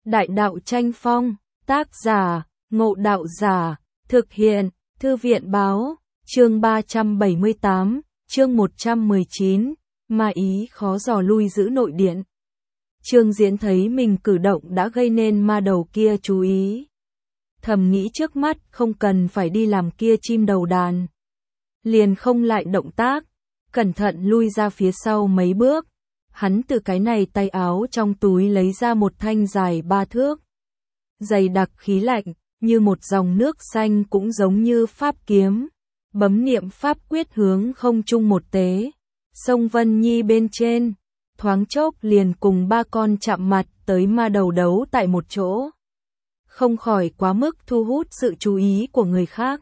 Đại đạo tranh phong, tác giả, Ngộ Đạo Giả, thực hiện, Thư viện báo, chương 378, chương 119, ma ý khó dò lui giữ nội điện. Trương Diễn thấy mình cử động đã gây nên ma đầu kia chú ý. Thầm nghĩ trước mắt không cần phải đi làm kia chim đầu đàn. Liền không lại động tác, cẩn thận lui ra phía sau mấy bước. Hắn từ cái này tay áo trong túi lấy ra một thanh dài 3 thước. Dày đặc khí lạnh, như một dòng nước xanh cũng giống như pháp kiếm. Bấm niệm pháp quyết hướng không trung một tế. Sông Vân Nhi bên trên, thoáng chốc liền cùng 3 con chạm mặt tới ma đầu đấu tại một chỗ. Không khỏi quá mức thu hút sự chú ý của người khác.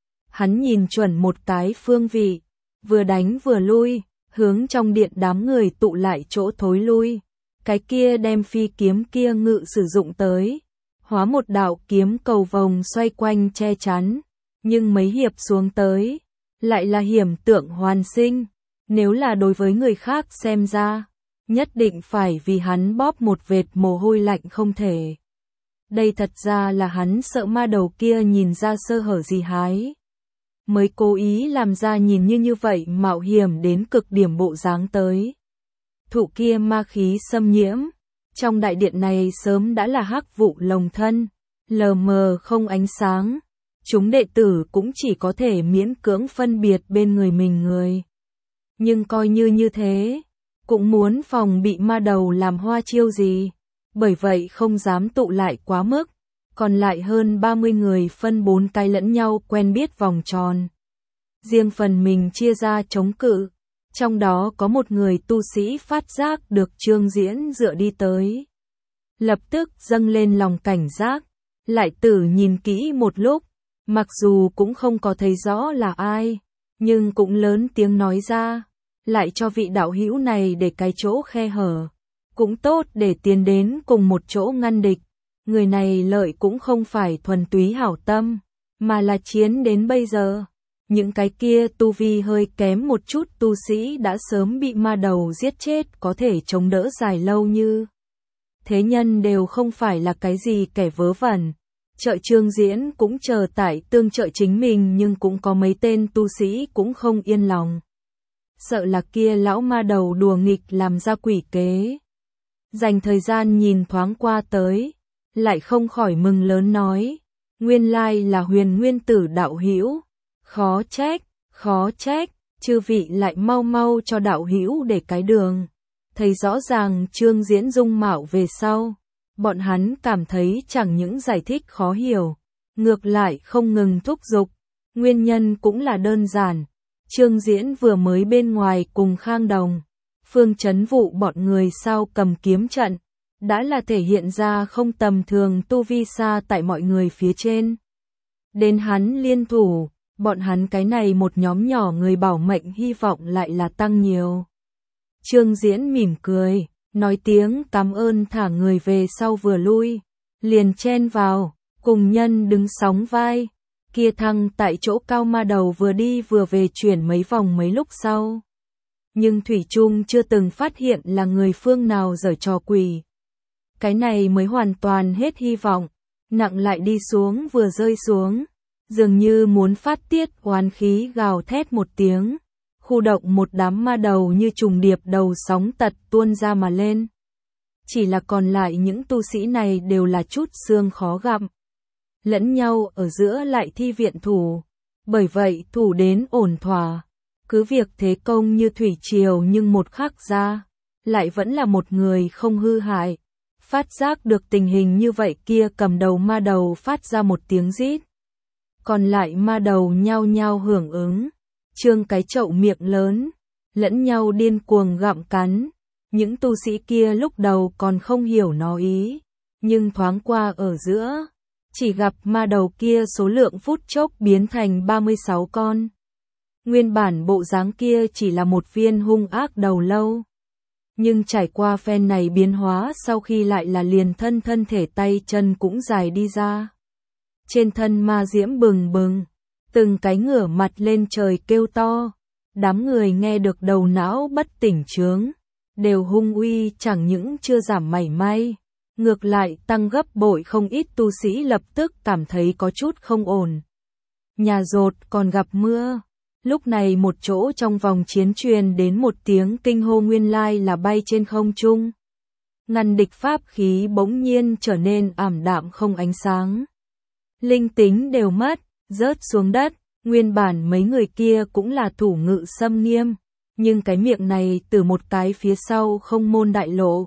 Hắn nhìn chuẩn một cái phương vị, vừa đánh vừa lui, hướng trong điện đám người tụ lại chỗ thối lui. Cái kia đem phi kiếm kia ngự sử dụng tới, hóa một đạo kiếm cầu vồng xoay quanh che chắn, nhưng mấy hiệp xuống tới, lại là hiểm tượng hoàn sinh. Nếu là đối với người khác xem ra, nhất định phải vì hắn bóp một vệt mồ hôi lạnh không thể. Đây thật ra là hắn sợ ma đầu kia nhìn ra sơ hở gì hái, mới cố ý làm ra nhìn như vậy mạo hiểm đến cực điểm bộ dáng tới. Thụ kia ma khí xâm nhiễm, trong đại điện này sớm đã là hắc vụ lồng thân, lờ mờ không ánh sáng. Chúng đệ tử cũng chỉ có thể miễn cưỡng phân biệt bên người mình người. Nhưng coi như thế, cũng muốn phòng bị ma đầu làm hoa chiêu gì, bởi vậy không dám tụ lại quá mức. Còn lại hơn 30 người phân 4 cái lẫn nhau quen biết vòng tròn. Riêng phần mình chia ra chống cự. Trong đó có một người tu sĩ phát giác được Trương Diễn dựa đi tới. Lập tức dâng lên lòng cảnh giác. Lại tử nhìn kỹ một lúc. Mặc dù cũng không có thấy rõ là ai, nhưng cũng lớn tiếng nói ra. Lại cho vị đạo hữu này để cái chỗ khe hở. Cũng tốt để tiến đến cùng một chỗ ngăn địch. Người này lợi cũng không phải thuần túy hảo tâm, mà là chiến đến bây giờ. Những cái kia tu vi hơi kém một chút tu sĩ đã sớm bị ma đầu giết chết, có thể chống đỡ dài lâu như thế nhân đều không phải là cái gì kẻ vớ vẩn. Trợ Trương Diễn cũng chờ tại tương trợ chính mình, nhưng cũng có mấy tên tu sĩ cũng không yên lòng. Sợ là kia lão ma đầu đùa nghịch làm ra quỷ kế. Dành thời gian nhìn thoáng qua tới, lại không khỏi mừng lớn nói, nguyên lai là Huyền Nguyên Tử đạo hữu, khó trách, chư vị lại mau mau cho đạo hữu để cái đường. Thấy rõ ràng Trương Diễn dung mạo về sau, bọn hắn cảm thấy chẳng những giải thích khó hiểu, ngược lại không ngừng thúc giục. Nguyên nhân cũng là đơn giản, Trương Diễn vừa mới bên ngoài cùng Khang Đồng, Phương Chấn Vụ bọn người sau cầm kiếm trận, đã là thể hiện ra không tầm thường, tu vi xa tại mọi người phía trên. Đến hắn liên thủ, bọn hắn cái này một nhóm nhỏ người bảo mệnh hy vọng lại là tăng nhiều. Trương Diễn mỉm cười, nói tiếng cảm ơn thả người về sau vừa lui, liền chen vào, cùng nhân đứng sóng vai. Kia thăng tại chỗ cao ma đầu vừa đi vừa về chuyển mấy vòng mấy lúc sau. Nhưng thủy chung chưa từng phát hiện là người phương nào giở trò quỷ. Cái này mới hoàn toàn hết hy vọng, nặng lại đi xuống vừa rơi xuống, dường như muốn phát tiết oán khí gào thét một tiếng, khu động một đám ma đầu như trùng điệp đầu sóng tật tuôn ra mà lên. Chỉ là còn lại những tu sĩ này đều là chút xương khó gặm, lẫn nhau ở giữa lại thi viện thủ, bởi vậy thủ đến ổn thỏa. Cứ việc thế công như thủy triều nhưng một khắc ra, lại vẫn là một người không hư hại. Phát giác được tình hình như vậy kia cầm đầu ma đầu phát ra một tiếng rít. Còn lại ma đầu nhao nhao hưởng ứng, trương cái chậu miệng lớn, lẫn nhau điên cuồng gặm cắn. Những tu sĩ kia lúc đầu còn không hiểu nó ý, nhưng thoáng qua ở giữa, chỉ gặp ma đầu kia số lượng phút chốc biến thành 36 con. Nguyên bản bộ dáng kia chỉ là một viên hung ác đầu lâu. Nhưng trải qua phen này biến hóa sau khi lại là liền thân thể tay chân cũng dài đi ra. Trên thân ma diễm bừng bừng, từng cái ngửa mặt lên trời kêu to. Đám người nghe được đầu não bất tỉnh chướng, đều hung uy chẳng những chưa giảm mảy may, ngược lại tăng gấp bội, không ít tu sĩ lập tức cảm thấy có chút không ổn. Nhà rột còn gặp mưa. Lúc này một chỗ trong vòng chiến truyền đến một tiếng kinh hô, nguyên lai là bay trên không trung. Ngăn địch pháp khí bỗng nhiên trở nên ảm đạm không ánh sáng. Linh tính đều mất, rớt xuống đất. Nguyên bản mấy người kia cũng là thủ ngự xâm nghiêm, nhưng cái miệng này từ một cái phía sau không môn đại lộ.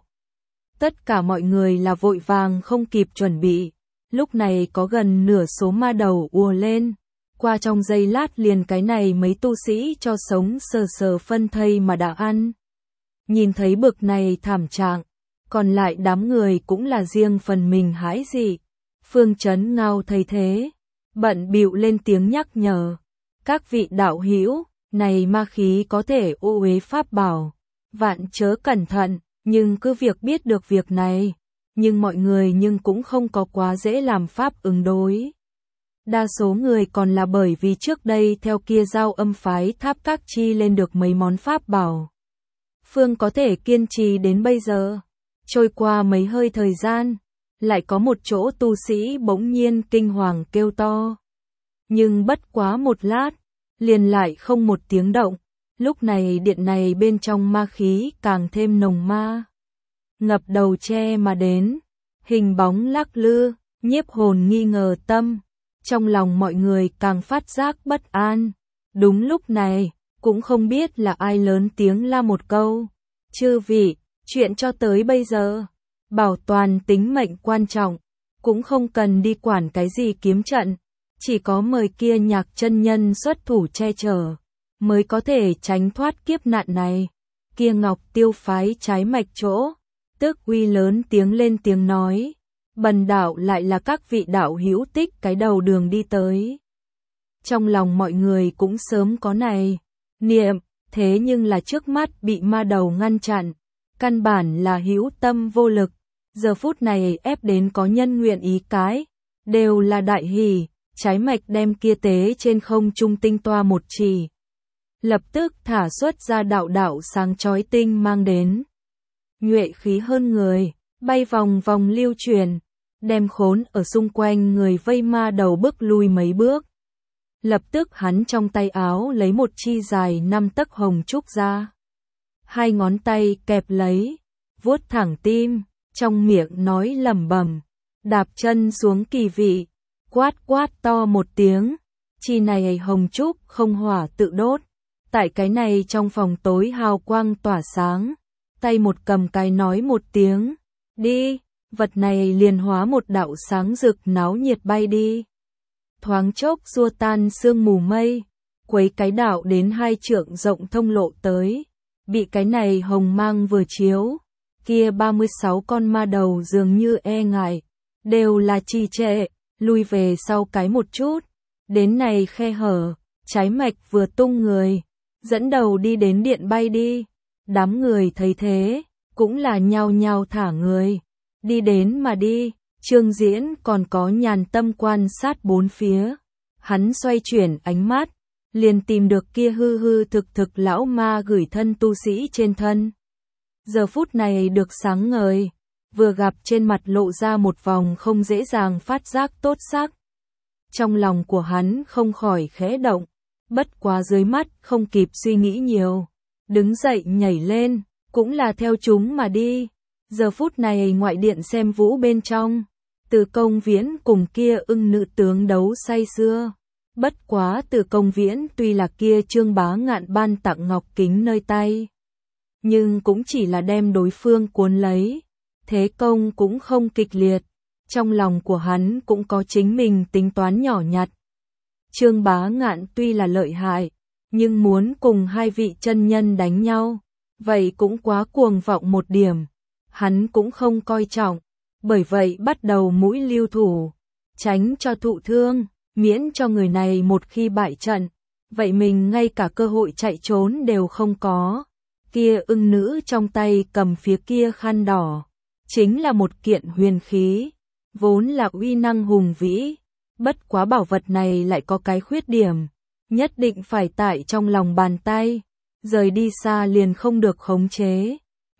Tất cả mọi người là vội vàng không kịp chuẩn bị. Lúc này có gần nửa số ma đầu ùa lên. Qua trong giây lát liền cái này mấy tu sĩ cho sống sờ sờ phân thây mà đã ăn. Nhìn thấy bực này thảm trạng, còn lại đám người cũng là riêng phần mình hãi dị. Phương Chấn Ngao thấy thế, bận bịu lên tiếng nhắc nhở. Các vị đạo hữu, này ma khí có thể ô uế pháp bảo. Vạn chớ cẩn thận, nhưng cứ việc biết được việc này. Nhưng mọi người cũng không có quá dễ làm pháp ứng đối. Đa số người còn là bởi vì trước đây theo kia Giao Âm phái Tháp Các Chi lên được mấy món pháp bảo. Phương có thể kiên trì đến bây giờ. Trôi qua mấy hơi thời gian, lại có một chỗ tu sĩ bỗng nhiên kinh hoàng kêu to. Nhưng bất quá một lát, liền lại không một tiếng động. Lúc này điện này bên trong ma khí càng thêm nồng ma. Ngập đầu che mà đến, hình bóng lắc lư, nhiếp hồn nghi ngờ tâm. Trong lòng mọi người càng phát giác bất an. Đúng lúc này, cũng không biết là ai lớn tiếng la một câu. Chư vị, chuyện cho tới bây giờ, bảo toàn tính mệnh quan trọng, cũng không cần đi quản cái gì kiếm trận. Chỉ có mời kia Nhạc chân nhân xuất thủ che chở, mới có thể tránh thoát kiếp nạn này. Kia Ngọc Tiêu phái trái mạch chỗ, tức uy lớn tiếng lên tiếng nói. Bần đạo lại là các vị đạo hữu tích cái đầu đường đi tới. Trong lòng mọi người cũng sớm có này niệm, thế nhưng là trước mắt bị ma đầu ngăn chặn, căn bản là hữu tâm vô lực. Giờ phút này ép đến có nhân nguyện ý cái, đều là đại hỷ. Trái mạch đem kia tế trên không trung tinh toa một chỉ, lập tức thả xuất ra đạo đạo sáng chói tinh mang đến. Nhuệ khí hơn người, bay vòng vòng lưu truyền, đem khốn ở xung quanh người vây ma đầu bước lui mấy bước. Lập tức hắn trong tay áo lấy một chi dài 5 tấc hồng trúc ra. Hai ngón tay kẹp lấy, vuốt thẳng tim, trong miệng nói lẩm bẩm, đạp chân xuống kỳ vị. Quát quát to một tiếng, chi này hồng trúc không hỏa tự đốt. Tại cái này trong phòng tối hào quang tỏa sáng, tay một cầm cái nói một tiếng, đi, vật này liền hóa một đạo sáng rực náo nhiệt bay đi. Thoáng chốc xua tan sương mù mây, quấy cái đạo đến 2 trượng rộng thông lộ tới, bị cái này hồng mang vừa chiếu, kia 36 con ma đầu dường như e ngại, đều là trì trệ. Lui về sau cái một chút, đến này khe hở, trái mạch vừa tung người, dẫn đầu đi đến điện bay đi. Đám người thấy thế, cũng là nhao nhao thả người, đi đến mà đi. Trương Diễn còn có nhàn tâm quan sát bốn phía, hắn xoay chuyển ánh mắt, liền tìm được kia hư hư thực thực lão ma gửi thân tu sĩ trên thân. Giờ phút này được sáng ngời, vừa gặp trên mặt lộ ra một vòng không dễ dàng phát giác tốt sắc. Trong lòng của hắn không khỏi khẽ động, bất quá dưới mắt không kịp suy nghĩ nhiều, đứng dậy nhảy lên, cũng là theo chúng mà đi. Giờ phút này ngoại điện xem vũ bên trong, Từ Công Viễn cùng kia Ưng nữ tướng đấu say sưa. Bất quá Từ Công Viễn tuy là kia Trương Bá Ngạn ban tặng ngọc kính nơi tay, nhưng cũng chỉ là đem đối phương cuốn lấy. Thế công cũng không kịch liệt, trong lòng của hắn cũng có chính mình tính toán nhỏ nhặt. Trương Bá Ngạn tuy là lợi hại, nhưng muốn cùng hai vị chân nhân đánh nhau, vậy cũng quá cuồng vọng một điểm, hắn cũng không coi trọng, bởi vậy bắt đầu mũi lưu thủ, tránh cho thụ thương, miễn cho người này một khi bại trận, vậy mình ngay cả cơ hội chạy trốn đều không có. Kia Ưng nữ trong tay cầm phía kia khăn đỏ, chính là một kiện huyền khí, vốn là uy năng hùng vĩ, bất quá bảo vật này lại có cái khuyết điểm, nhất định phải tại trong lòng bàn tay, rời đi xa liền không được khống chế,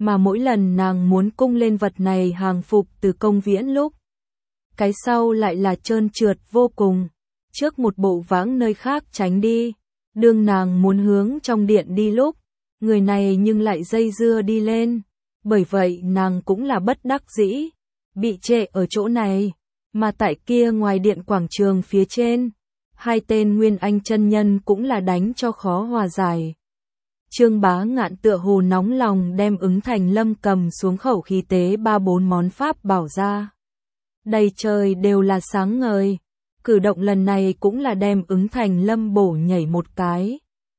mà mỗi lần nàng muốn cung lên vật này hàng phục từ Công Viễn lúc. Cái sau lại là trơn trượt vô cùng, trước một bộ vãng nơi khác tránh đi, đương nàng muốn hướng trong điện đi lúc, người này nhưng lại dây dưa đi lên, bởi vậy nàng cũng là bất đắc dĩ, bị trệ ở chỗ này, mà tại kia ngoài điện quảng trường phía trên, hai tên Nguyên Anh chân nhân cũng là đánh cho khó hòa giải. Trương Bá Ngạn tựa hồ nóng lòng đem Ứng Thành Lâm cầm xuống khẩu khí tế 3-4 món pháp bảo ra. Đầy trời đều là sáng ngời, cử động lần này cũng là đem Ứng Thành Lâm bổ nhảy một cái.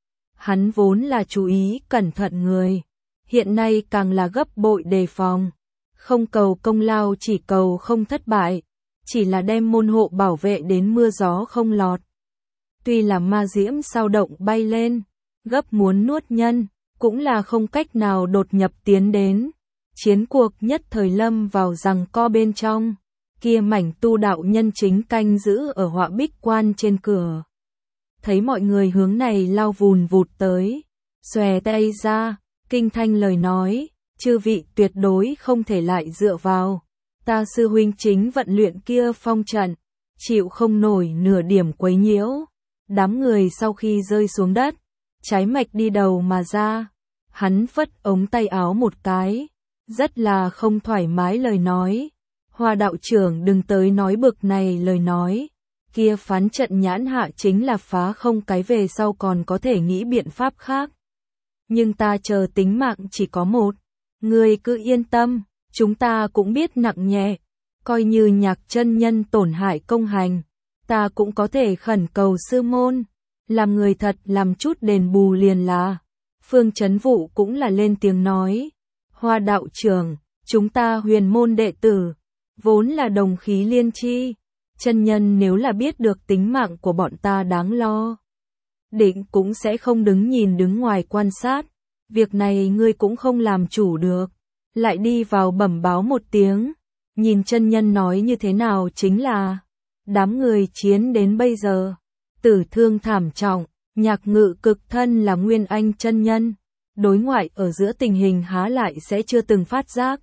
Hắn vốn là chú ý cẩn thận người, hiện nay càng là gấp bội đề phòng, không cầu công lao chỉ cầu không thất bại, chỉ là đem môn hộ bảo vệ đến mưa gió không lọt. Tuy là ma diễm sao động bay lên, gấp muốn nuốt nhân, cũng là không cách nào đột nhập tiến đến. Chiến cuộc nhất thời lâm vào giằng co bên trong, kia mảnh tu đạo nhân chính canh giữ ở họa bích quan trên cửa. Thấy mọi người hướng này lao vùn vụt tới, xòe tay ra, kinh thanh lời nói, chư vị tuyệt đối không thể lại dựa vào. Ta sư huynh chính vận luyện kia phong trận, chịu không nổi nửa điểm quấy nhiễu. Đám người sau khi rơi xuống đất, trái mạch đi đầu mà ra, hắn phất ống tay áo một cái, rất là không thoải mái lời nói. Hoa đạo trưởng đừng tới nói bực này lời nói, kia phán trận nhãn hạ chính là phá không cái về sau còn có thể nghĩ biện pháp khác. Nhưng ta chờ tính mạng chỉ có một, người cứ yên tâm, chúng ta cũng biết nặng nhẹ, coi như Nhạc chân nhân tổn hại công hành, ta cũng có thể khẩn cầu sư môn, làm người thật làm chút đền bù liền là. Phương Chấn Vũ cũng là lên tiếng nói, Hoa đạo trưởng, chúng ta huyền môn đệ tử, vốn là đồng khí liên chi, chân nhân nếu là biết được tính mạng của bọn ta đáng lo, định cũng sẽ không đứng nhìn đứng ngoài quan sát, việc này ngươi cũng không làm chủ được, lại đi vào bẩm báo một tiếng, nhìn chân nhân nói như thế nào chính là, đám người chiến đến bây giờ, tử thương thảm trọng, Nhạc Ngự cực thân là Nguyên Anh chân nhân, đối ngoại ở giữa tình hình há lại sẽ chưa từng phát giác.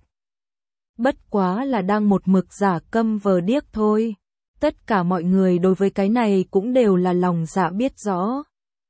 Bất quá là đang một mực giả câm vờ điếc thôi. Tất cả mọi người đối với cái này cũng đều là lòng dạ biết rõ.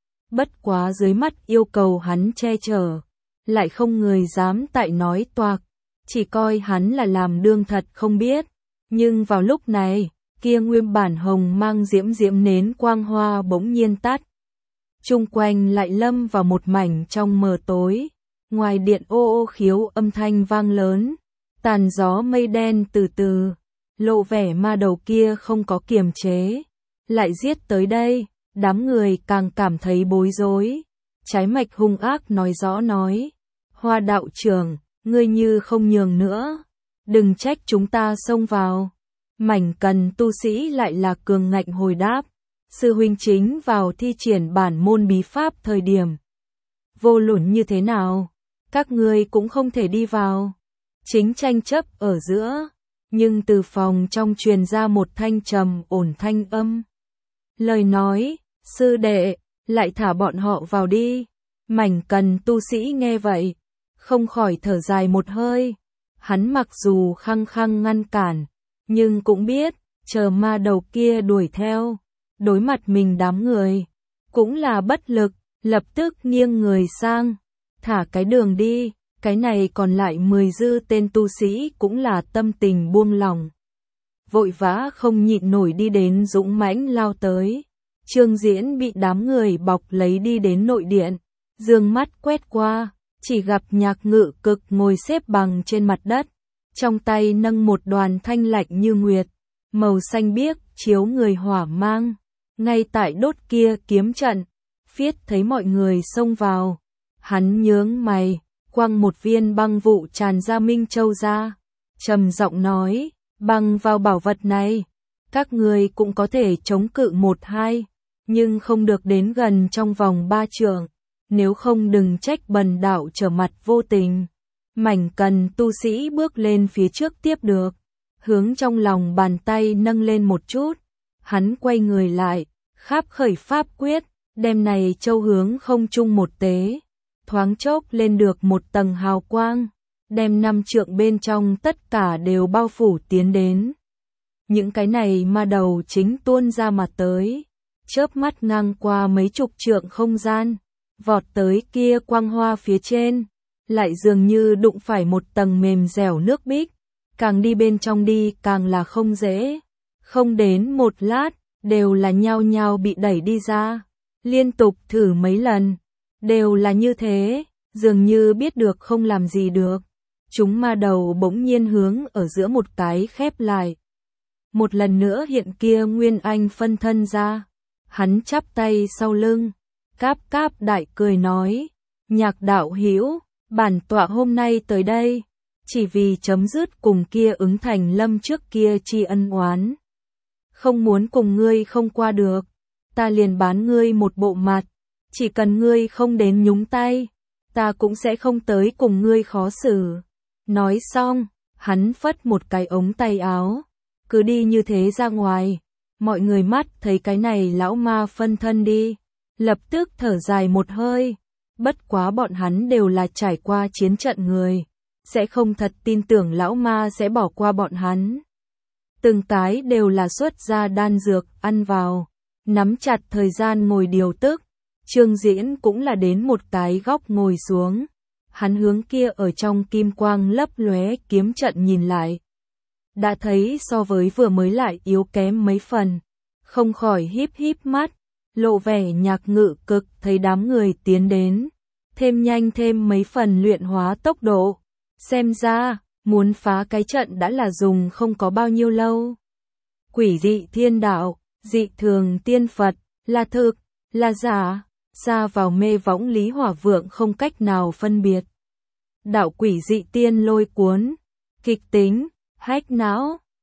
Bất quá dưới mắt yêu cầu hắn che chở, lại không người dám tại nói toạc, chỉ coi hắn là làm đương thật không biết. Nhưng vào lúc này, kia nguyên bản hồng mang diễm diễm nến quang hoa bỗng nhiên tắt. Chung quanh lại lâm vào một mảnh trong mờ tối, ngoài điện ô ô khiếu âm thanh vang lớn, tàn gió mây đen từ từ, lộ vẻ ma đầu kia không có kiềm chế, lại giết tới đây, đám người càng cảm thấy bối rối. Trái mạch hung ác nói rõ nói, Hoa đạo trưởng, ngươi như không nhường nữa, đừng trách chúng ta xông vào. Mảnh Cần tu sĩ lại là cường ngạnh hồi đáp, sư huynh chính vào thi triển bản môn bí pháp thời điểm. Vô luận như thế nào, các ngươi cũng không thể đi vào. Chính tranh chấp ở giữa, nhưng từ phòng trong truyền ra một thanh trầm ổn thanh âm. Lời nói, sư đệ, lại thả bọn họ vào đi. Mảnh Cần tu sĩ nghe vậy, không khỏi thở dài một hơi. Hắn mặc dù khăng khăng ngăn cản, nhưng cũng biết, chờ ma đầu kia đuổi theo, đối mặt mình đám người, cũng là bất lực, lập tức nghiêng người sang, thả cái đường đi. Cái này còn lại 10 dư tên tu sĩ cũng là tâm tình buông lỏng. Vội vã không nhịn nổi đi đến dũng mãnh lao tới. Trương Diễn bị đám người bọc lấy đi đến nội điện, dương mắt quét qua, chỉ gặp Nhạc Ngự cực ngồi xếp bằng trên mặt đất, trong tay nâng một đoàn thanh lạnh như nguyệt, màu xanh biếc chiếu người hỏa mang, ngay tại đốt kia kiếm trận. Phiết thấy mọi người xông vào, hắn nhướng mày, quăng một viên băng vụ tràn ra Minh Châu ra, trầm giọng nói, băng vào bảo vật này, các người cũng có thể chống cự 1-2, nhưng không được đến gần trong vòng 3 trượng, nếu không đừng trách bần đạo trở mặt vô tình. Mảnh Cần tu sĩ bước lên phía trước tiếp được, hướng trong lòng bàn tay nâng lên một chút, hắn quay người lại, kháp khởi pháp quyết, đem này châu hướng không trung một tế. Thoáng chốc lên được một tầng hào quang, đem 5 trượng bên trong tất cả đều bao phủ tiến đến. Những cái này ma đầu chính tuôn ra mặt tới, chớp mắt ngang qua mấy chục trượng không gian, vọt tới kia quang hoa phía trên, lại dường như đụng phải một tầng mềm dẻo nước bích, càng đi bên trong đi càng là không dễ. Không đến một lát, đều là nhao nhao bị đẩy đi ra, liên tục thử mấy lần, đều là như thế, dường như biết được không làm gì được. Chúng ma đầu bỗng nhiên hướng ở giữa một cái khép lại. Một lần nữa hiện kia Nguyên Anh phân thân ra, hắn chắp tay sau lưng, cáp cáp đại cười nói, Nhạc đạo hữu, bản tọa hôm nay tới đây, chỉ vì chấm dứt cùng kia Ứng Thành Lâm trước kia chi ân oán. Không muốn cùng ngươi không qua được, ta liền bán ngươi một bộ mặt, chỉ cần ngươi không đến nhúng tay, ta cũng sẽ không tới cùng ngươi khó xử. Nói xong, hắn phất một cái ống tay áo, cứ đi như thế ra ngoài, mọi người mắt thấy cái này lão ma phân thân đi, lập tức thở dài một hơi, bất quá bọn hắn đều là trải qua chiến trận người, sẽ không thật tin tưởng lão ma sẽ bỏ qua bọn hắn. Từng cái đều là xuất ra đan dược, ăn vào, nắm chặt thời gian ngồi điều tức. Trương Diễn cũng là đến một cái góc ngồi xuống, hắn hướng kia ở trong kim quang lấp lóe kiếm trận nhìn lại. Đã thấy so với vừa mới lại yếu kém mấy phần, không khỏi híp híp mắt, lộ vẻ nhạc ngự cực thấy đám người tiến đến, thêm nhanh thêm mấy phần luyện hóa tốc độ, xem ra, muốn phá cái trận đã là dùng không có bao nhiêu lâu. Quỷ dị thiên đạo, dị thường tiên Phật, là thực, là giả, xa vào mê võng Lý Hỏa Vượng không cách nào phân biệt. Đạo quỷ dị tiên lôi cuốn, kịch tính, hách não,